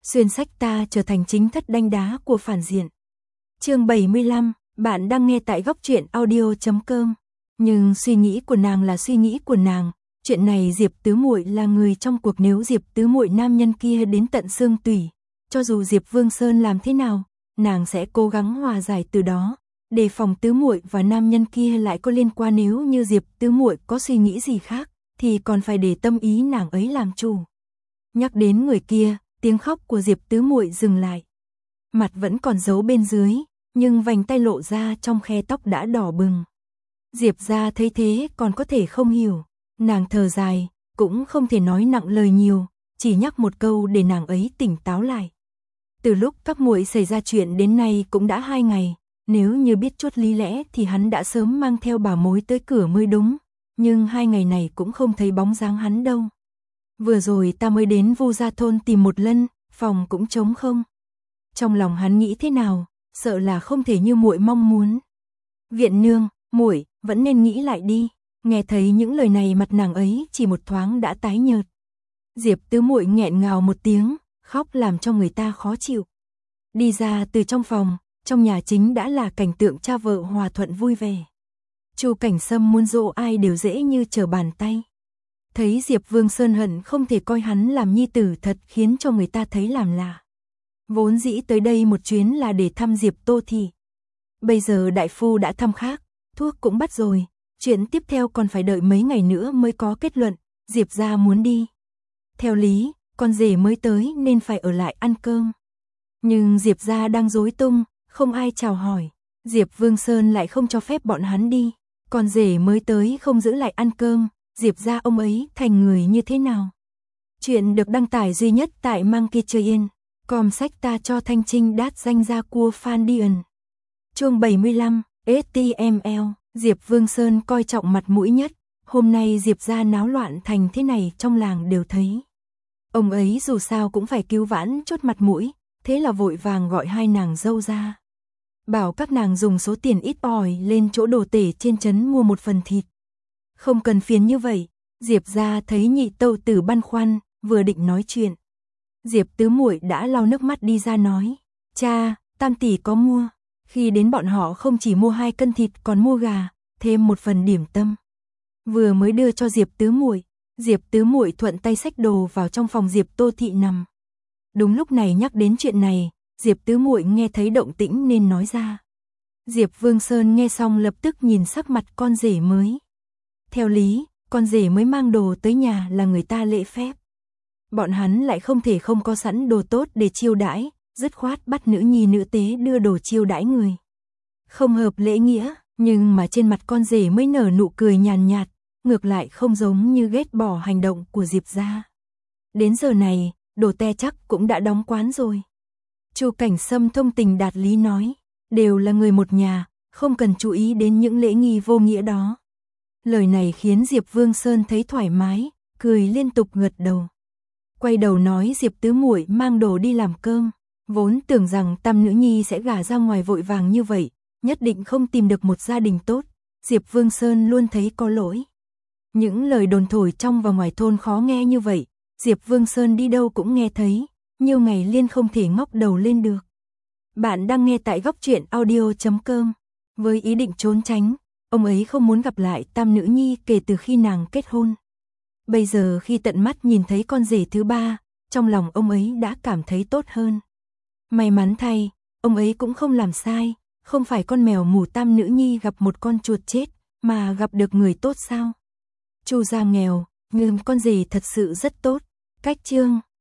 xuyên sách ta trở thành chính thất đanh đá của phản diện. Chương 75, bạn đang nghe tại góc truyện audio.com. Nhưng suy nghĩ của nàng là suy nghĩ của nàng, chuyện này Diệp Tứ Muội là người trong cuộc, nếu Diệp Tứ Muội nam nhân kia đến tận xương tủy, cho dù Diệp Vương Sơn làm thế nào, nàng sẽ cố gắng hòa giải từ đó, đề phòng Tứ Muội và nam nhân kia lại có liên quan, nếu như Diệp Tứ Muội có suy nghĩ gì khác thì còn phải để tâm ý nàng ấy làm chủ. Nhắc đến người kia, tiếng khóc của Diệp Tứ Muội dừng lại. Mặt vẫn còn giấu bên dưới, nhưng vành tay lộ ra trong khe tóc đã đỏ bừng. Diệp gia thấy thế còn có thể không hiểu, nàng thở dài, cũng không thể nói nặng lời nhiều, chỉ nhắc một câu để nàng ấy tỉnh táo lại. Từ lúc các muội xảy ra chuyện đến nay cũng đã 2 ngày, nếu như biết chút lý lẽ thì hắn đã sớm mang theo bảo mối tới cửa mới đúng, nhưng 2 ngày này cũng không thấy bóng dáng hắn đâu. Vừa rồi ta mới đến Vu Gia thôn tìm một lần, phòng cũng trống không. Trong lòng hắn nghĩ thế nào, sợ là không thể như muội mong muốn. Viện nương, muội vẫn nên nghĩ lại đi. Nghe thấy những lời này mặt nàng ấy chỉ một thoáng đã tái nhợt. Diệp Tứ Muội nghẹn ngào một tiếng, khóc làm cho người ta khó chịu. Đi ra từ trong phòng, trong nhà chính đã là cảnh tượng cha vợ hòa thuận vui vẻ. Chu Cảnh Sâm muốn dỗ ai đều dễ như trở bàn tay. Thấy Diệp Vương Sơn hận không thể coi hắn làm nhi tử thật khiến cho người ta thấy làm lạ. Vốn dĩ tới đây một chuyến là để thăm Diệp Tô Thị. Bây giờ đại phu đã thăm khác, thuốc cũng bắt rồi, chuyện tiếp theo còn phải đợi mấy ngày nữa mới có kết luận, Diệp gia muốn đi. Theo lý, con rể mới tới nên phải ở lại ăn cơm. Nhưng Diệp gia đang rối tung, không ai chào hỏi, Diệp Vương Sơn lại không cho phép bọn hắn đi, con rể mới tới không giữ lại ăn cơm, Diệp gia ông ấy thành người như thế nào? Chuyện được đăng tải duy nhất tại Monkey Train, com sách ta cho Thanh Trinh đát danh gia cua Phan Điền. Chương 75, HTML, Diệp Vương Sơn coi trọng mặt mũi nhất, hôm nay Diệp gia náo loạn thành thế này trong làng đều thấy. Ông ấy dù sao cũng phải cứu vãn chốt mặt mũi, thế là vội vàng gọi hai nàng dâu ra. Bảo các nàng dùng số tiền ít ỏi lên chỗ đồ tể trên trấn mua một phần thịt. Không cần phiền như vậy, Diệp gia thấy nhị tẩu tử băn khoăn, vừa định nói chuyện. Diệp Tứ Muội đã lau nước mắt đi ra nói, cha, tam tỷ có mua. Khi đến bọn họ không chỉ mua 2 cân thịt còn mua gà, thêm một phần điểm tâm. Vừa mới đưa cho Diệp Tứ Muội thuận tay xách đồ vào trong phòng Diệp Tô Thị nằm. Đúng lúc này nhắc đến chuyện này, Diệp Tứ Muội nghe thấy động tĩnh nên nói ra. Diệp Vương Sơn nghe xong lập tức nhìn sắc mặt con rể mới. Theo lý, con rể mới mang đồ tới nhà là người ta lễ phép. Bọn hắn lại không thể không có sẵn đồ tốt để chiêu đãi, dứt khoát bắt nữ nhi nữ tế đưa đồ chiêu đãi người. Không hợp lễ nghĩa, nhưng mà trên mặt con rể mới nở nụ cười nhàn nhạt, ngược lại không giống như ghét bỏ hành động của Diệp gia. Đến giờ này, đồ te chắc cũng đã đóng quán rồi. Chu Cảnh Sâm thông tình đạt lý nói, đều là người một nhà, không cần chú ý đến những lễ nghi vô nghĩa đó. Lời này khiến Diệp Vương Sơn thấy thoải mái, cười liên tục gật đầu. Quay đầu nói Diệp Tứ Muội mang đồ đi làm cơm, vốn tưởng rằng tam nữ nhi sẽ gả ra ngoài vội vàng như vậy, nhất định không tìm được một gia đình tốt, Diệp Vương Sơn luôn thấy có lỗi. Những lời đồn thổi trong và ngoài thôn khó nghe như vậy, Diệp Vương Sơn đi đâu cũng nghe thấy, nhiều ngày liên không thể ngóc đầu lên được. Bạn đang nghe tại góc truyện audio.com. Với ý định trốn tránh, ông ấy không muốn gặp lại tam nữ nhi kể từ khi nàng kết hôn. Bây giờ khi tận mắt nhìn thấy con rể thứ 3, trong lòng ông ấy đã cảm thấy tốt hơn. May mắn thay, ông ấy cũng không làm sai, không phải con mèo mù tam nữ nhi gặp một con chuột chết, mà gặp được người tốt sao? Chu gia nghèo, nhưng con rể thật sự rất tốt. Cách chương